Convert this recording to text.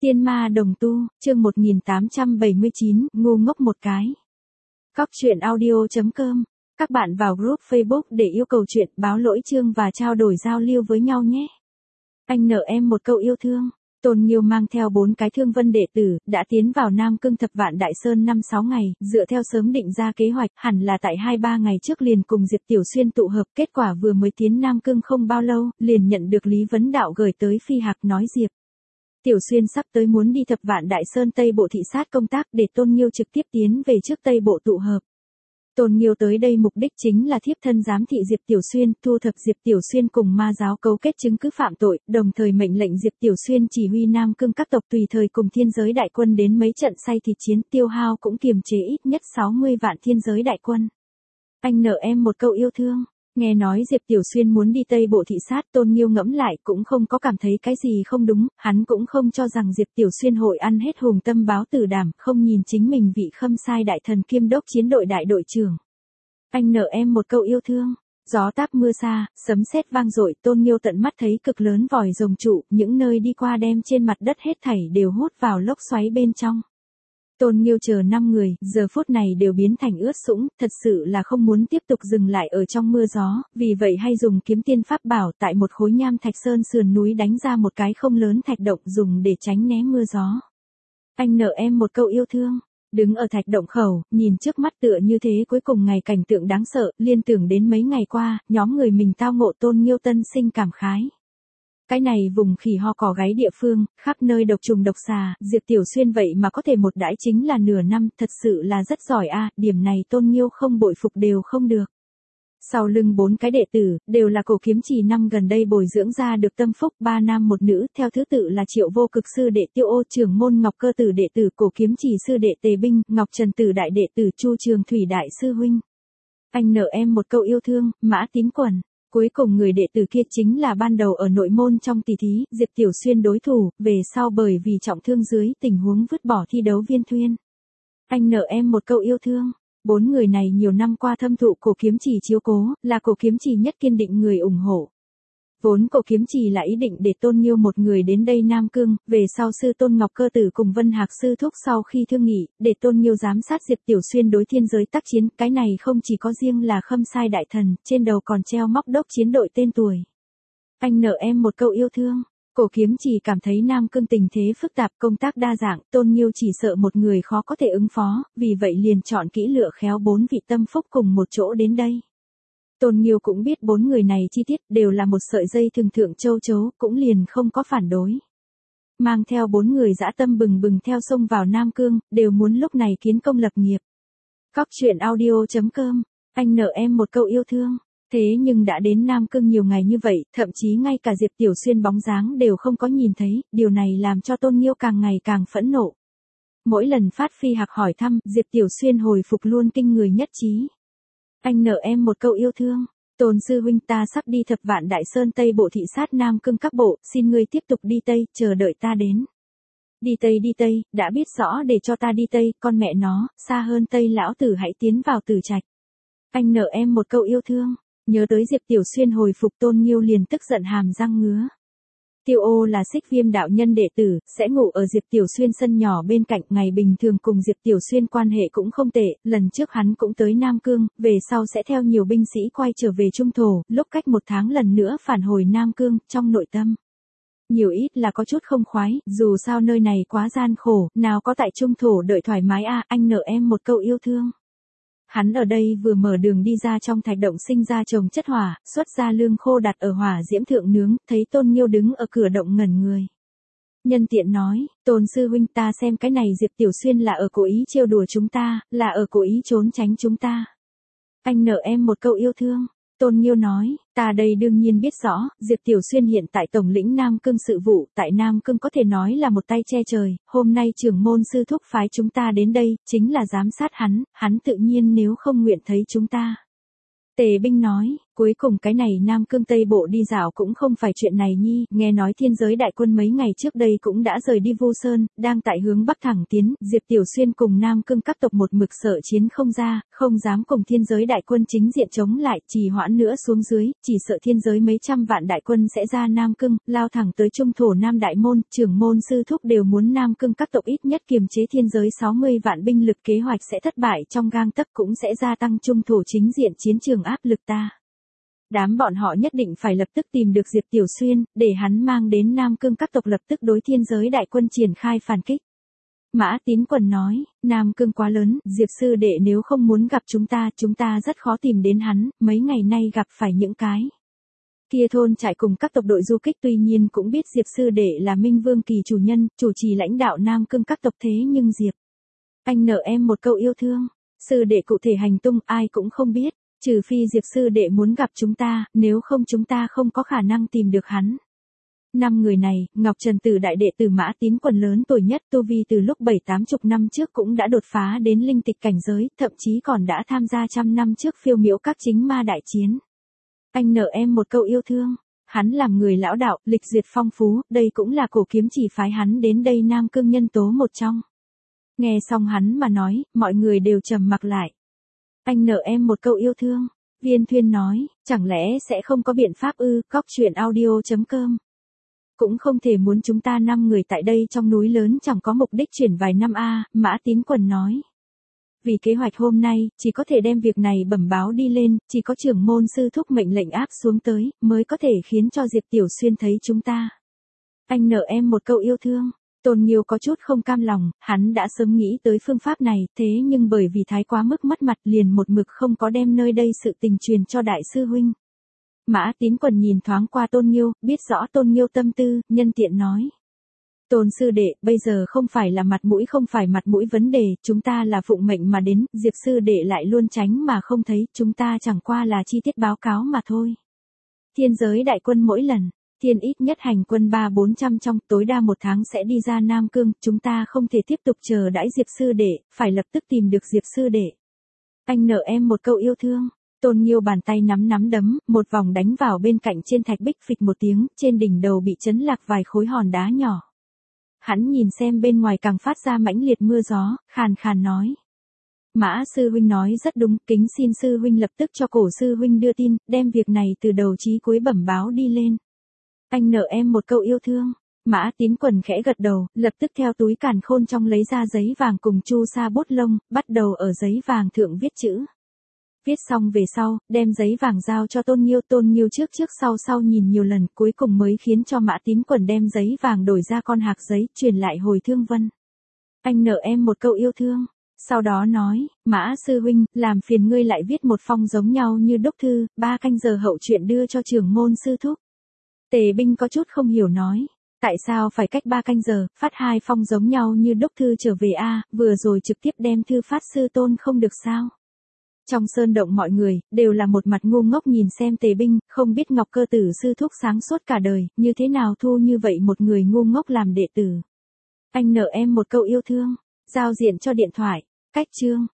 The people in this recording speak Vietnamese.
Tiên ma đồng tu, chương 1879, ngu ngốc một cái. Cóc truyện audio.com. Các bạn vào group Facebook để yêu cầu chuyện, báo lỗi chương và trao đổi giao lưu với nhau nhé. Anh nợ em một câu yêu thương. Tôn Nghiêu mang theo 4 cái thương vân đệ tử, đã tiến vào Nam Cương Thập Vạn Đại Sơn 5-6 ngày, dựa theo sớm định ra kế hoạch, hẳn là tại 2-3 ngày trước liền cùng Diệp Tiểu Xuyên tụ hợp, kết quả vừa mới tiến Nam Cương không bao lâu, liền nhận được Lý Vấn Đạo gửi tới phi hạc nói Diệp Tiểu Xuyên sắp tới muốn đi Thập Vạn Đại Sơn Tây Bộ thị sát công tác để Tôn Nghiêu trực tiếp tiến về trước Tây Bộ tụ hợp. Tôn Nghiêu tới đây mục đích chính là thiếp thân giám thị Diệp Tiểu Xuyên, thu thập Diệp Tiểu Xuyên cùng ma giáo cấu kết chứng cứ phạm tội, đồng thời mệnh lệnh Diệp Tiểu Xuyên chỉ huy Nam Cương các tộc tùy thời cùng thiên giới đại quân đến mấy trận say thịt chiến, tiêu hao cũng kiềm chế ít nhất 60 vạn thiên giới đại quân. Anh nợ em một câu yêu thương. Nghe nói Diệp Tiểu Xuyên muốn đi Tây Bộ thị sát, Tôn Nghiêu ngẫm lại cũng không có cảm thấy cái gì không đúng, hắn cũng không cho rằng Diệp Tiểu Xuyên hội ăn hết hùng tâm báo tử đảm, không nhìn chính mình vị khâm sai đại thần kiêm đốc chiến đội đại đội trưởng. Anh nợ em một câu yêu thương. Gió táp mưa xa, sấm sét vang dội, Tôn Nghiêu tận mắt thấy cực lớn vòi rồng trụ, những nơi đi qua đem trên mặt đất hết thảy đều hút vào lốc xoáy bên trong. Tôn Nghiêu chờ 5 người, giờ phút này đều biến thành ướt sũng, thật sự là không muốn tiếp tục dừng lại ở trong mưa gió, vì vậy hay dùng kiếm tiên pháp bảo tại một khối nham thạch sơn sườn núi đánh ra một cái không lớn thạch động dùng để tránh né mưa gió. Anh nợ em một câu yêu thương. Đứng ở thạch động khẩu, nhìn trước mắt tựa như thế cuối cùng ngày cảnh tượng đáng sợ, liên tưởng đến mấy ngày qua, nhóm người mình tao ngộ Tôn Nghiêu tân sinh cảm khái. Cái này vùng khỉ ho cỏ gáy địa phương, khắp nơi độc trùng độc xà, Diệp Tiểu Xuyên vậy mà có thể một đãi chính là nửa năm, thật sự là rất giỏi a, điểm này Tôn Nghiêu không bội phục đều không được. Sau lưng 4 cái đệ tử, đều là cổ kiếm trì năm gần đây bồi dưỡng ra được tâm phúc, 3 nam 1 nữ, theo thứ tự là Triệu Vô Cực sư đệ Tiêu Ô trưởng môn, Ngọc Cơ tử đệ tử cổ kiếm trì sư đệ Tề Binh, Ngọc Trần tử đại đệ tử Chu Trường Thủy đại sư huynh. Anh nợ em một câu yêu thương, Mã Tín Quần. Cuối cùng người đệ tử kia chính là ban đầu ở nội môn trong tỷ thí, Diệp Tiểu Xuyên đối thủ, về sau bởi vì trọng thương dưới tình huống vứt bỏ thi đấu Viên Thuyên. Anh nợ em một câu yêu thương. 4 người này nhiều năm qua thâm thụ cổ kiếm trì chiếu cố, là cổ kiếm trì nhất kiên định người ủng hộ. Vốn cổ kiếm trì là ý định để Tôn Nghiêu một người đến đây Nam Cương, về sau sư Tôn Ngọc Cơ tử cùng Vân Hạc sư thúc sau khi thương nghị, để Tôn Nghiêu giám sát Diệp Tiểu Xuyên đối thiên giới tác chiến, cái này không chỉ có riêng là khâm sai đại thần, trên đầu còn treo móc đốc chiến đội tên tuổi. Anh nợ em một câu yêu thương. Cổ kiếm trì cảm thấy Nam Cương tình thế phức tạp, công tác đa dạng, Tôn Nghiêu chỉ sợ một người khó có thể ứng phó, vì vậy liền chọn kỹ lựa khéo 4 vị tâm phúc cùng một chỗ đến đây. Tôn Nghiêu cũng biết 4 người này chi tiết đều là một sợi dây thường thượng châu chấu, cũng liền không có phản đối. Mang theo 4 người dã tâm bừng bừng theo sông vào Nam Cương, đều muốn lúc này kiến công lập nghiệp. Cóc truyện audio.com. Anh nợ em một câu yêu thương. Thế nhưng đã đến Nam Cương nhiều ngày như vậy, thậm chí ngay cả Diệp Tiểu Xuyên bóng dáng đều không có nhìn thấy, điều này làm cho Tôn Nghiêu càng ngày càng phẫn nộ. Mỗi lần phát phi hạc hỏi thăm, Diệp Tiểu Xuyên hồi phục luôn kinh người nhất trí. Anh nợ em một câu yêu thương. Tôn sư huynh, ta sắp đi Thập Vạn Đại Sơn Tây Bộ thị sát Nam Cương các bộ, xin ngươi tiếp tục đi Tây, chờ đợi ta đến. Đi Tây, đã biết rõ để cho ta đi Tây, con mẹ nó, xa hơn Tây lão tử hãy tiến vào Tử Trạch. Anh nợ em một câu yêu thương. Nhớ tới Diệp Tiểu Xuyên hồi phục, Tôn Nghiêu liền tức giận hàm răng ngứa. Tiêu Ô là Xích Viêm đạo nhân đệ tử, sẽ ngủ ở Diệp Tiểu Xuyên sân nhỏ bên cạnh, ngày bình thường cùng Diệp Tiểu Xuyên quan hệ cũng không tệ, lần trước hắn cũng tới Nam Cương, về sau sẽ theo nhiều binh sĩ quay trở về Trung Thổ, lúc cách 1 tháng lần nữa phản hồi Nam Cương, trong nội tâm. Nhiều ít là có chút không khoái, dù sao nơi này quá gian khổ, nào có tại Trung Thổ đợi thoải mái a, anh nợ em một câu yêu thương. Hắn ở đây vừa mở đường đi ra trong thạch động sinh ra chồng chất hỏa, xuất ra lương khô đặt ở hỏa diễm thượng nướng, thấy Tôn Nghiêu đứng ở cửa động ngẩn người. Nhân tiện nói, Tôn sư huynh, ta xem cái này Diệp Tiểu Xuyên là ở cố ý trêu đùa chúng ta, là ở cố ý trốn tránh chúng ta. Anh nợ em một câu yêu thương. Tôn Nghiêu nói, ta đây đương nhiên biết rõ, Diệp Tiểu Xuyên hiện tại tổng lĩnh Nam Cương sự vụ, tại Nam Cương có thể nói là một tay che trời, hôm nay trưởng môn sư thúc phái chúng ta đến đây, chính là giám sát hắn tự nhiên nếu không nguyện thấy chúng ta. Tề Binh nói, Cuối cùng cái này Nam Cương Tây Bộ đi dạo cũng không phải chuyện này nhi, nghe nói thiên giới đại quân mấy ngày trước đây cũng đã rời đi Vu Sơn, đang tại hướng Bắc thẳng tiến, Diệp Tiểu Xuyên cùng Nam Cương các tộc một mực sợ chiến không ra, không dám cùng thiên giới đại quân chính diện chống lại, trì hoãn nữa xuống dưới, chỉ sợ thiên giới mấy trăm vạn đại quân sẽ ra Nam Cương, lao thẳng tới trung thổ Nam Đại Môn, trưởng môn sư thúc đều muốn Nam Cương các tộc ít nhất kiềm chế thiên giới 60 vạn binh lực kế hoạch sẽ thất bại trong gang tấc cũng sẽ gia tăng trung thổ chính diện chiến trường áp lực ta. Đám bọn họ nhất định phải lập tức tìm được Diệp Tiểu Xuyên, để hắn mang đến Nam Cương các tộc lập tức đối thiên giới đại quân triển khai phản kích. Mã Tín Quần nói, Nam Cương quá lớn, Diệp sư đệ nếu không muốn gặp chúng ta rất khó tìm đến hắn, mấy ngày nay gặp phải những cái. Kia thôn trại cùng các tộc đội du kích tuy nhiên cũng biết Diệp sư đệ là Minh Vương Kỳ chủ nhân, chủ trì lãnh đạo Nam Cương các tộc thế nhưng Diệp. Anh nợ em một câu yêu thương, sư đệ cụ thể hành tung ai cũng không biết. Trừ phi Diệp sư đệ muốn gặp chúng ta, nếu không chúng ta không có khả năng tìm được hắn. 5 người này, Ngọc Trần Tử đại đệ tử Mã Tín Quần lớn tuổi nhất tu vi từ lúc 7-80 năm trước cũng đã đột phá đến linh tịch cảnh giới, thậm chí còn đã tham gia 100 năm trước phiêu miễu các chính ma đại chiến. Anh nợ em một câu yêu thương. Hắn làm người lão đạo, lịch duyệt phong phú, đây cũng là cổ kiếm chỉ phái hắn đến đây Nam Cương nhân tố một trong. Nghe xong hắn mà nói, mọi người đều trầm mặc lại. Anh nợ em một câu yêu thương. Viên Thuyên nói, chẳng lẽ sẽ không có biện pháp ư, cóc.audio.com. Cũng không thể muốn chúng ta 5 người tại đây trong núi lớn chẳng có mục đích chuyển vài năm a. Mã Tín Quần nói. Vì kế hoạch hôm nay, chỉ có thể đem việc này bẩm báo đi lên, chỉ có trưởng môn sư thúc mệnh lệnh áp xuống tới, mới có thể khiến cho Diệp Tiểu Xuyên thấy chúng ta. Anh nợ em một câu yêu thương. Tôn Nghiêu có chút không cam lòng, hắn đã sớm nghĩ tới phương pháp này, thế nhưng bởi vì thái quá mức mất mặt liền một mực không có đem nơi đây sự tình truyền cho đại sư huynh. Mã Tín Quần nhìn thoáng qua Tôn Nghiêu, biết rõ Tôn Nghiêu tâm tư, nhân tiện nói. Tôn sư đệ, bây giờ không phải là mặt mũi vấn đề, chúng ta là phụng mệnh mà đến, Diệp sư đệ lại luôn tránh mà không thấy, chúng ta chẳng qua là chi tiết báo cáo mà thôi. Thiên giới đại quân mỗi lần. Thiên ít nhất hành quân 300-400 trong tối đa 1 tháng sẽ đi ra Nam Cương, chúng ta không thể tiếp tục chờ đãi Diệp sư đệ, phải lập tức tìm được Diệp sư đệ. Anh nợ em một câu yêu thương. Tôn Nghiêu bàn tay nắm đấm, một vòng đánh vào bên cạnh trên thạch bích phịch một tiếng, trên đỉnh đầu bị chấn lạc vài khối hòn đá nhỏ. Hắn nhìn xem bên ngoài càng phát ra mãnh liệt mưa gió, khàn khàn nói. Mã sư huynh nói rất đúng, kính xin sư huynh lập tức cho Cổ sư huynh đưa tin, đem việc này từ đầu chí cuối bẩm báo đi lên. Anh nợ em một câu yêu thương. Mã Tín Quần khẽ gật đầu, lập tức theo túi càn khôn trong lấy ra giấy vàng cùng chu sa bút lông, bắt đầu ở giấy vàng thượng viết chữ. Viết xong về sau, đem giấy vàng giao cho Tôn Nghiêu trước sau nhìn nhiều lần, cuối cùng mới khiến cho Mã Tín Quần đem giấy vàng đổi ra con hạc giấy, truyền lại hồi Thương Vân. Anh nợ em một câu yêu thương. Sau đó nói, Mã sư huynh, làm phiền ngươi lại viết một phong giống nhau như đúc thư, 3 canh giờ hậu chuyện đưa cho trưởng môn sư thúc. Tề Binh có chút không hiểu nói, tại sao phải cách 3 canh giờ, phát 2 phong giống nhau như đúc thư trở về a, vừa rồi trực tiếp đem thư phát sư tôn không được sao? Trong sơn động mọi người, đều là một mặt ngu ngốc nhìn xem Tề Binh, không biết Ngọc Cơ Tử sư thúc sáng suốt cả đời, như thế nào thu như vậy một người ngu ngốc làm đệ tử. Anh nợ em một câu yêu thương, giao diện cho điện thoại, cách chương.